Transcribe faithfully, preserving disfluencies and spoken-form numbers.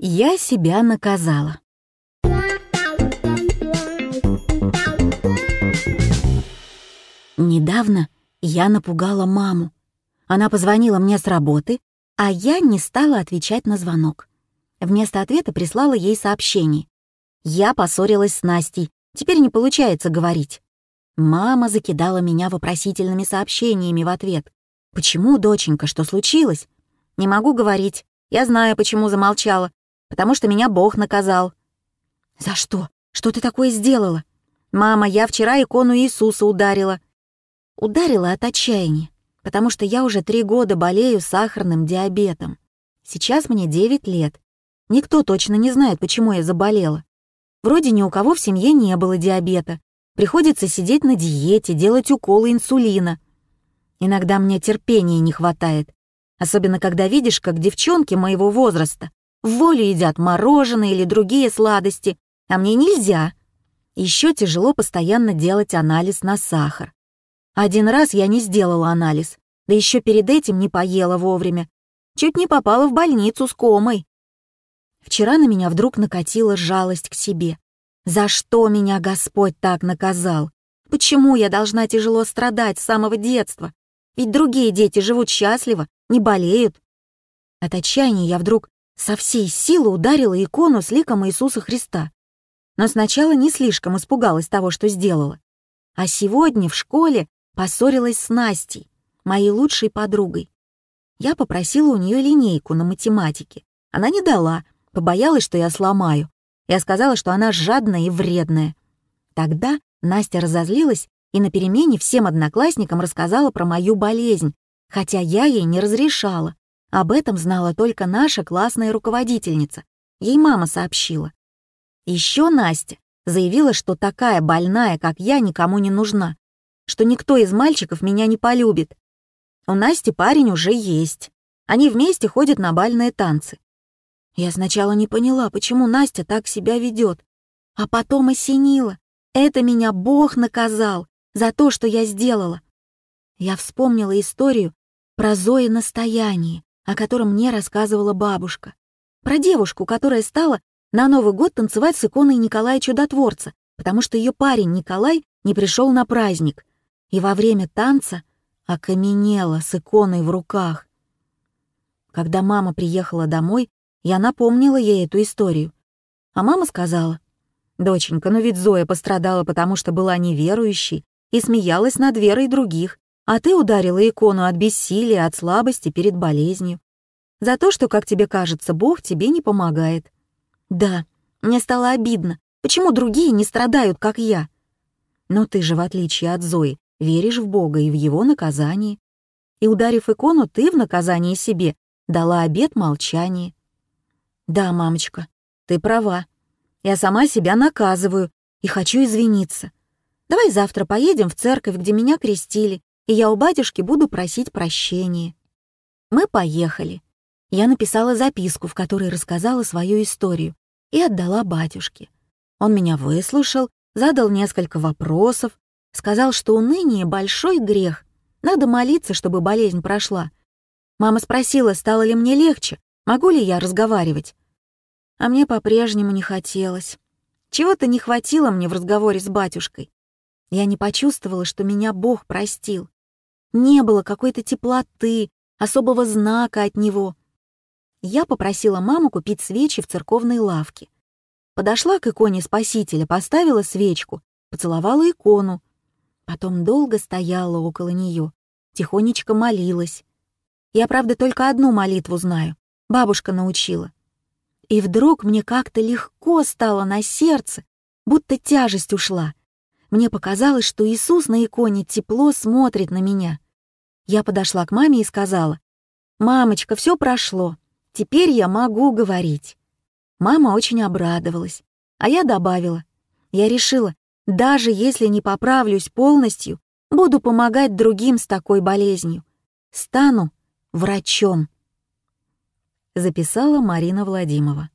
Я себя наказала. Недавно я напугала маму. Она позвонила мне с работы, а я не стала отвечать на звонок. Вместо ответа прислала ей сообщение. Я поссорилась с Настей, теперь не получается говорить. Мама закидала меня вопросительными сообщениями в ответ. «Почему, доченька, что случилось?» «Не могу говорить. Я знаю, почему замолчала. Потому что меня Бог наказал». «За что? Что ты такое сделала?» «Мама, я вчера икону Иисуса ударила». Ударила от отчаяния, потому что я уже три года болею сахарным диабетом. Сейчас мне девять лет. Никто точно не знает, почему я заболела. Вроде ни у кого в семье не было диабета. Приходится сидеть на диете, делать уколы инсулина. Иногда мне терпения не хватает. Особенно, когда видишь, как девчонки моего возраста в волю едят мороженое или другие сладости, а мне нельзя. Еще тяжело постоянно делать анализ на сахар. Один раз я не сделала анализ, да еще перед этим не поела вовремя. Чуть не попала в больницу с комой. Вчера на меня вдруг накатила жалость к себе. За что меня Господь так наказал? Почему я должна тяжело страдать с самого детства? Ведь другие дети живут счастливо, не болеют. От отчаяния я вдруг со всей силы ударила икону с ликом Иисуса Христа. Но сначала не слишком испугалась того, что сделала. А сегодня в школе поссорилась с Настей, моей лучшей подругой. Я попросила у нее линейку на математике. Она не дала, побоялась, что я сломаю. Я сказала, что она жадная и вредная. Тогда Настя разозлилась и на перемене всем одноклассникам рассказала про мою болезнь, хотя я ей не разрешала. Об этом знала только наша классная руководительница. Ей мама сообщила. Еще Настя заявила, что такая больная, как я, никому не нужна, что никто из мальчиков меня не полюбит. У Насти парень уже есть. Они вместе ходят на бальные танцы. Я сначала не поняла, почему Настя так себя ведет, а потом осенила. Это меня Бог наказал за то, что я сделала. Я вспомнила историю про Зои настояние, о котором мне рассказывала бабушка. Про девушку, которая стала на Новый год танцевать с иконой Николая Чудотворца, потому что ее парень Николай не пришел на праздник, и во время танца окаменела с иконой в руках. Когда мама приехала домой, я напомнила ей эту историю. А мама сказала: «Доченька, ну ведь Зоя пострадала, потому что была неверующей и смеялась над верой других, а ты ударила икону от бессилия, от слабости перед болезнью. За то, что, как тебе кажется, Бог тебе не помогает». Да, мне стало обидно. Почему другие не страдают, как я? Но ты же, в отличие от Зои, веришь в Бога и в Его наказание. И, ударив икону, ты в наказание себе дала обет молчания. Да, мамочка, ты права. Я сама себя наказываю и хочу извиниться. Давай завтра поедем в церковь, где меня крестили, и я у батюшки буду просить прощения. Мы поехали. Я написала записку, в которой рассказала свою историю, и отдала батюшке. Он меня выслушал, задал несколько вопросов, сказал, что уныние — большой грех, надо молиться, чтобы болезнь прошла. Мама спросила, стало ли мне легче, могу ли я разговаривать. А мне по-прежнему не хотелось. Чего-то не хватило мне в разговоре с батюшкой. Я не почувствовала, что меня Бог простил. Не было какой-то теплоты, особого знака от Него. Я попросила маму купить свечи в церковной лавке. Подошла к иконе Спасителя, поставила свечку, поцеловала икону. Потом долго стояла около нее, тихонечко молилась. Я, правда, только одну молитву знаю, бабушка научила. И вдруг мне как-то легко стало на сердце, будто тяжесть ушла. Мне показалось, что Иисус на иконе тепло смотрит на меня. Я подошла к маме и сказала: «Мамочка, все прошло, теперь я могу говорить». Мама очень обрадовалась, а я добавила: «Я решила, даже если не поправлюсь полностью, буду помогать другим с такой болезнью. Стану врачом». Записала Марина Владимирова.